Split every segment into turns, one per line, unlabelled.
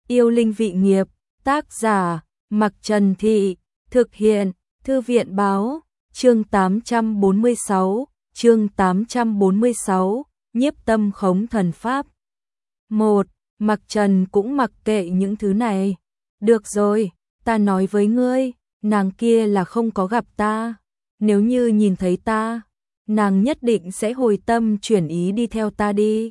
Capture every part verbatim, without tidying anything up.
Yêu linh vị nghiệp, tác giả, Mặc Trần Thị, thực hiện, Thư viện báo, chương tám trăm bốn mươi sáu, chương tám trăm bốn mươi sáu, nhiếp tâm khống thần pháp. một. Mặc Trần cũng mặc kệ những thứ này. Được rồi, ta nói với ngươi, nàng kia là không có gặp ta. Nếu như nhìn thấy ta, nàng nhất định sẽ hồi tâm chuyển ý đi theo ta đi.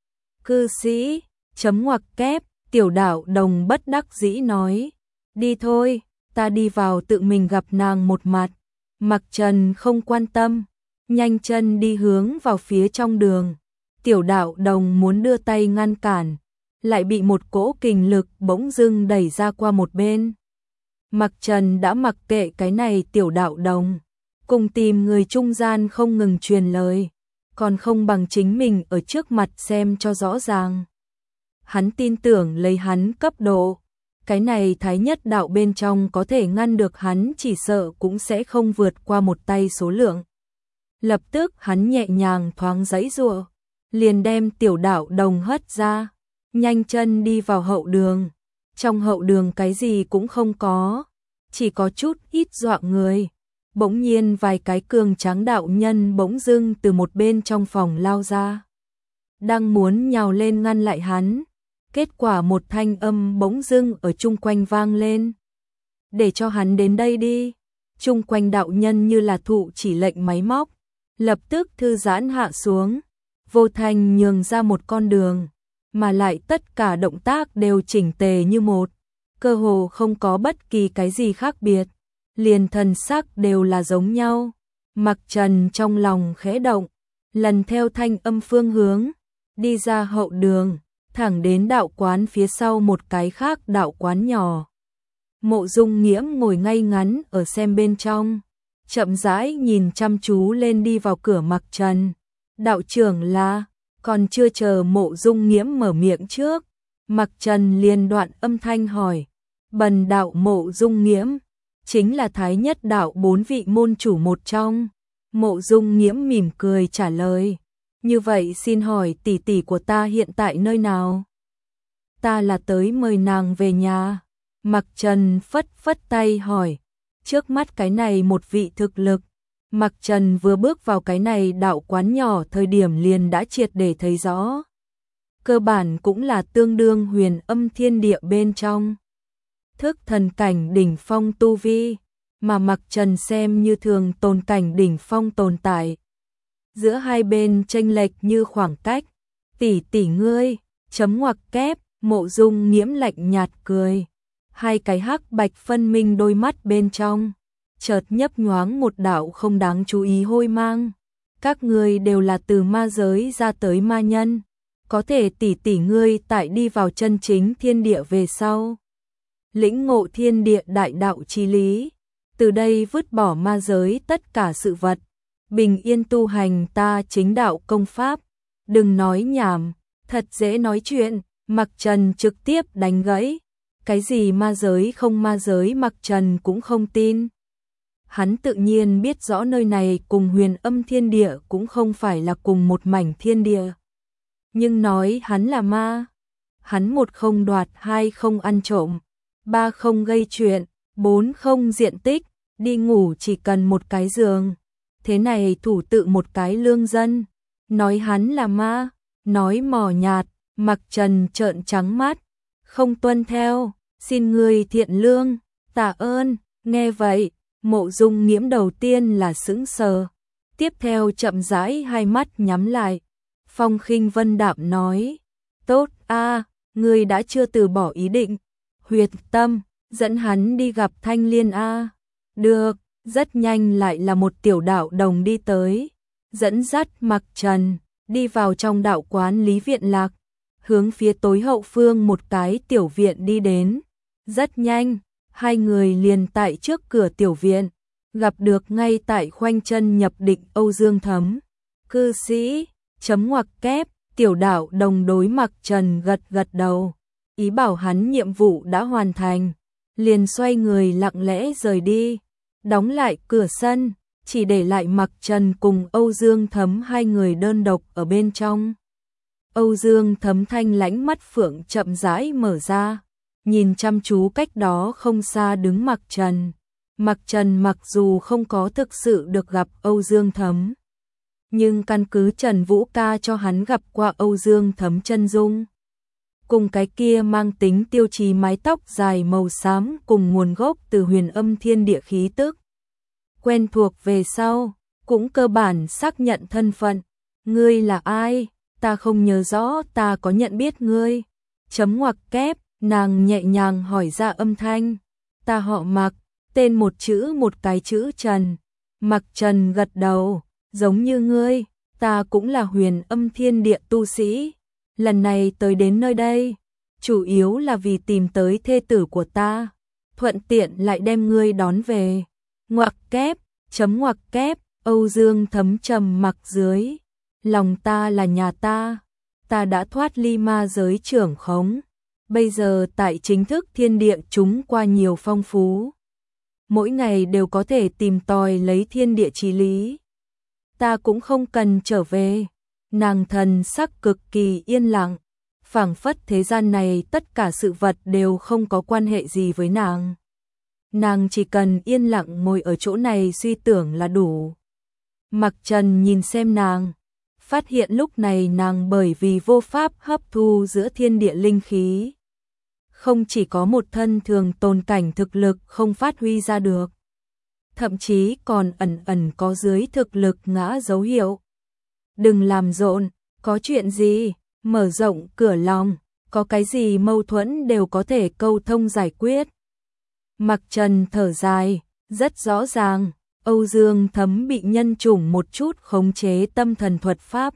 Cư sĩ, chấm ngoặc kép, Tiểu Đạo Đồng bất đắc dĩ nói. Đi thôi, ta đi vào tự mình gặp nàng một mặt. Mặc Trần không quan tâm, nhanh chân đi hướng vào phía trong đường. Tiểu Đạo Đồng muốn đưa tay ngăn cản, lại bị một cỗ kình lực bỗng dưng đẩy ra qua một bên. Mặc Trần đã mặc kệ cái này Tiểu Đạo Đồng, cùng tìm người trung gian không ngừng truyền lời, còn không bằng chính mình ở trước mặt xem cho rõ ràng. Hắn tin tưởng lấy hắn cấp độ, cái này Thái Nhất Đạo bên trong có thể ngăn được hắn chỉ sợ cũng sẽ không vượt qua một tay số lượng. Lập tức hắn nhẹ nhàng thoáng giãy giụa, liền đem Tiểu Đạo Đồng hất ra, nhanh chân đi vào hậu đường. Trong hậu đường cái gì cũng không có, chỉ có chút ít dọa người. Bỗng nhiên vài cái cường tráng đạo nhân bỗng dưng từ một bên trong phòng lao ra, đang muốn nhào lên ngăn lại hắn. Kết quả một thanh âm bỗng dưng ở chung quanh vang lên. Để cho hắn đến đây đi. Chung quanh đạo nhân như là thụ chỉ lệnh máy móc, lập tức thư giãn hạ xuống, vô thanh nhường ra một con đường, mà lại tất cả động tác đều chỉnh tề như một, cơ hồ không có bất kỳ cái gì khác biệt, liền thần sắc đều là giống nhau. Mặc Trần trong lòng khẽ động, lần theo thanh âm phương hướng, đi ra hậu đường, thẳng đến đạo quán phía sau một cái khác đạo quán nhỏ. Mộ Dung Nghiễm ngồi ngay ngắn ở xem bên trong, chậm rãi nhìn chăm chú lên đi vào cửa Mặc Trần. Đạo trưởng là, còn chưa chờ Mộ Dung Nghiễm mở miệng trước, Mặc Trần liền đoạn âm thanh hỏi. Bần đạo Mộ Dung Nghiễm, chính là Thái Nhất Đạo bốn vị môn chủ một trong. Mộ Dung Nghiễm mỉm cười trả lời. Như vậy xin hỏi tỷ tỷ của ta hiện tại nơi nào? Ta là tới mời nàng về nhà. Mặc Trần phất phất tay hỏi. Trước mắt cái này một vị thực lực. Mặc Trần vừa bước vào cái này đạo quán nhỏ thời điểm liền đã triệt để thấy rõ. Cơ bản cũng là tương đương huyền âm thiên địa bên trong. Thức thần cảnh đỉnh phong tu vi, mà Mặc Trần xem như thường tồn cảnh đỉnh phong tồn tại. Giữa hai bên chênh lệch như khoảng cách. Tỷ tỷ ngươi, chấm ngoặc kép, Mộ Dung Nghiễm lạnh nhạt cười. Hai cái hắc bạch phân minh đôi mắt bên trong, chợt nhấp nhoáng một đạo không đáng chú ý hôi mang. Các ngươi đều là từ ma giới ra tới ma nhân, có thể tỷ tỷ ngươi tại đi vào chân chính thiên địa về sau, lĩnh ngộ thiên địa đại đạo chí lý, từ đây vứt bỏ ma giới tất cả sự vật, bình yên tu hành ta chính đạo công pháp. Đừng nói nhảm, thật dễ nói chuyện. Mặc Trần trực tiếp đánh gãy. Cái gì ma giới không ma giới Mặc Trần cũng không tin. Hắn tự nhiên biết rõ nơi này cùng huyền âm thiên địa cũng không phải là cùng một mảnh thiên địa. Nhưng nói hắn là ma, hắn một không đoạt, hai không ăn trộm, ba không gây chuyện, bốn không diện tích, đi ngủ chỉ cần một cái giường. Thế này thủ tự một cái lương dân, nói hắn là ma, nói mỏ nhạt. Mặc Trần trợn trắng mắt, không tuân theo, xin người thiện lương, tạ ơn. Nghe vậy, Mộ Dung Nghiễm đầu tiên là sững sờ, tiếp theo chậm rãi hai mắt nhắm lại, phong khinh vân đạm nói, tốt a, ngươi đã chưa từ bỏ ý định. Huyệt tâm, dẫn hắn đi gặp Thanh Liên a. Được. Rất nhanh lại là một Tiểu Đạo Đồng đi tới, dẫn dắt Mặc Trần đi vào trong đạo quán Lý Viện Lạc, hướng phía tối hậu phương một cái tiểu viện đi đến. Rất nhanh, hai người liền tại trước cửa tiểu viện, gặp được ngay tại khoanh chân nhập định Âu Dương Thấm. Cư sĩ, chấm ngoặc kép, Tiểu Đạo Đồng đối Mặc Trần gật gật đầu, ý bảo hắn nhiệm vụ đã hoàn thành, liền xoay người lặng lẽ rời đi, đóng lại cửa sân, chỉ để lại Mặc Trần cùng Âu Dương Thấm hai người đơn độc ở bên trong. Âu Dương Thấm thanh lãnh mắt phượng chậm rãi mở ra, nhìn chăm chú cách đó không xa đứng Mặc Trần. Mặc Trần mặc dù không có thực sự được gặp Âu Dương Thấm, nhưng căn cứ Trần Vũ ca cho hắn gặp qua Âu Dương Thấm chân dung, cùng cái kia mang tính tiêu chí mái tóc dài màu xám cùng nguồn gốc từ huyền âm thiên địa khí tức. Quen thuộc về sau, cũng cơ bản xác nhận thân phận. Ngươi là ai? Ta không nhớ rõ ta có nhận biết ngươi. Chấm ngoặc kép, nàng nhẹ nhàng hỏi ra âm thanh. Ta họ Mặc, tên một chữ một cái chữ Trần. Mặc Trần gật đầu, giống như ngươi, ta cũng là huyền âm thiên địa tu sĩ. Lần này tới đến nơi đây, chủ yếu là vì tìm tới thê tử của ta, thuận tiện lại đem ngươi đón về. Ngoặc kép, chấm ngoặc kép, Âu Dương Thấm trầm mặc dưới. Lòng ta là nhà ta, ta đã thoát ly ma giới trưởng khống, bây giờ tại chính thức thiên địa chúng qua nhiều phong phú. Mỗi ngày đều có thể tìm tòi lấy thiên địa chí lý. Ta cũng không cần trở về. Nàng thần sắc cực kỳ yên lặng, phảng phất thế gian này tất cả sự vật đều không có quan hệ gì với nàng. Nàng chỉ cần yên lặng ngồi ở chỗ này suy tưởng là đủ. Mặc Trần nhìn xem nàng, phát hiện lúc này nàng bởi vì vô pháp hấp thu giữa thiên địa linh khí, không chỉ có một thân thường tồn cảnh thực lực không phát huy ra được, thậm chí còn ẩn ẩn có dưới thực lực ngã dấu hiệu. Đừng làm rộn, có chuyện gì, mở rộng cửa lòng, có cái gì mâu thuẫn đều có thể câu thông giải quyết. Mặc Trần thở dài, rất rõ ràng, Âu Dương Thấm bị nhân chủng một chút khống chế tâm thần thuật pháp.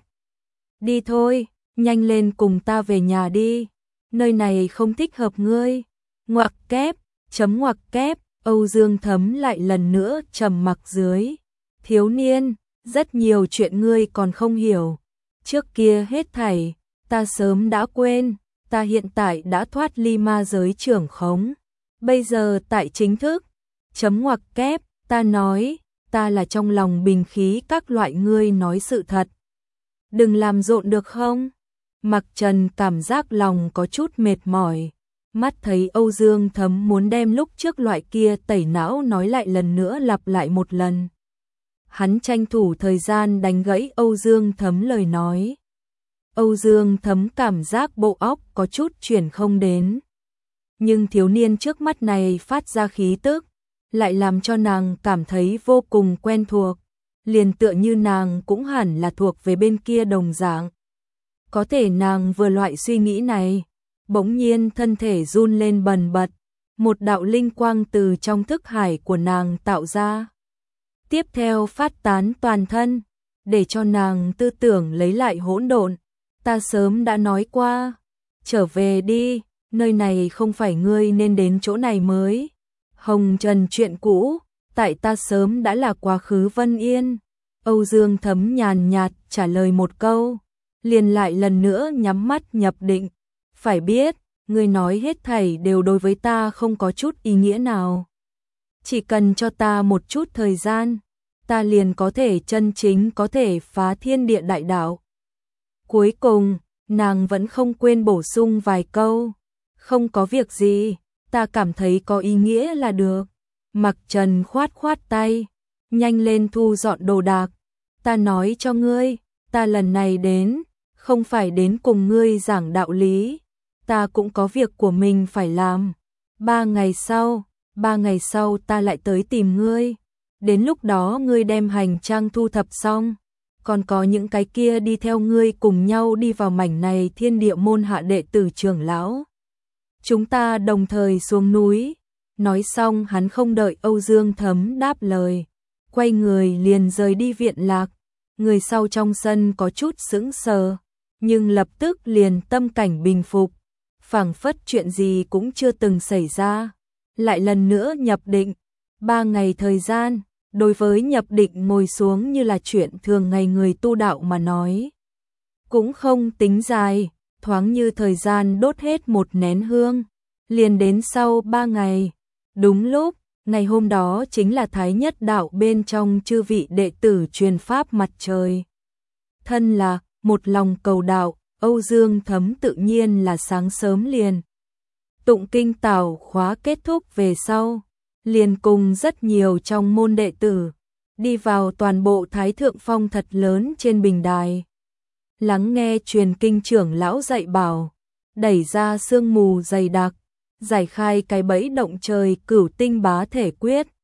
Đi thôi, nhanh lên cùng ta về nhà đi, nơi này không thích hợp ngươi. Ngoặc kép, chấm ngoặc kép, Âu Dương Thấm lại lần nữa trầm mặc dưới. Thiếu niên, rất nhiều chuyện ngươi còn không hiểu. Trước kia hết thảy, ta sớm đã quên, ta hiện tại đã thoát ly ma giới trưởng khống. Bây giờ tại chính thức, chấm ngoặc kép, ta nói, ta là trong lòng bình khí các loại ngươi nói sự thật. Đừng làm rộn được không? Mặc Trần cảm giác lòng có chút mệt mỏi. Mắt thấy Âu Dương Thấm muốn đem lúc trước loại kia tẩy não nói lại lần nữa lặp lại một lần. Hắn tranh thủ thời gian đánh gãy Âu Dương Thấm lời nói. Âu Dương Thấm cảm giác bộ óc có chút chuyển không đến. Nhưng thiếu niên trước mắt này phát ra khí tức, lại làm cho nàng cảm thấy vô cùng quen thuộc. Liền tựa như nàng cũng hẳn là thuộc về bên kia đồng dạng. Có thể nàng vừa loại suy nghĩ này, bỗng nhiên thân thể run lên bần bật, một đạo linh quang từ trong thức hải của nàng tạo ra. Tiếp theo phát tán toàn thân, để cho nàng tư tưởng lấy lại hỗn độn. Ta sớm đã nói qua, trở về đi, nơi này không phải ngươi nên đến chỗ này mới. Hồng Trần chuyện cũ, tại ta sớm đã là quá khứ vân yên. Âu Dương Thấm nhàn nhạt trả lời một câu, liền lại lần nữa nhắm mắt nhập định. Phải biết, ngươi nói hết thảy đều đối với ta không có chút ý nghĩa nào. Chỉ cần cho ta một chút thời gian, ta liền có thể chân chính có thể phá thiên địa đại đạo. Cuối cùng, nàng vẫn không quên bổ sung vài câu. Không có việc gì, ta cảm thấy có ý nghĩa là được. Mặc Trần khoát khoát tay, nhanh lên thu dọn đồ đạc. Ta nói cho ngươi, ta lần này đến, không phải đến cùng ngươi giảng đạo lý. Ta cũng có việc của mình phải làm. Ba ngày sau, ba ngày sau ta lại tới tìm ngươi. Đến lúc đó ngươi đem hành trang thu thập xong, còn có những cái kia đi theo ngươi cùng nhau đi vào mảnh này thiên địa môn hạ đệ tử trưởng lão. Chúng ta đồng thời xuống núi. Nói xong hắn không đợi Âu Dương Thấm đáp lời, quay người liền rời đi viện lạc. Người sau trong sân có chút sững sờ, nhưng lập tức liền tâm cảnh bình phục, phảng phất chuyện gì cũng chưa từng xảy ra. Lại lần nữa nhập định, ba ngày thời gian, đối với nhập định ngồi xuống như là chuyện thường ngày người tu đạo mà nói. Cũng không tính dài, thoáng như thời gian đốt hết một nén hương, liền đến sau ba ngày. Đúng lúc, ngày hôm đó chính là Thái Nhất đạo bên trong chư vị đệ tử truyền pháp mặt trời. Thân là một lòng cầu đạo, Âu Dương Thấm tự nhiên là sáng sớm liền Tụng kinh tảo khóa kết thúc về sau, liền cùng rất nhiều trong môn đệ tử, đi vào toàn bộ Thái Thượng Phong thật lớn trên bình đài. Lắng nghe truyền kinh trưởng lão dạy bảo, đẩy ra sương mù dày đặc, giải khai cái bẫy động trời cửu tinh bá thể quyết,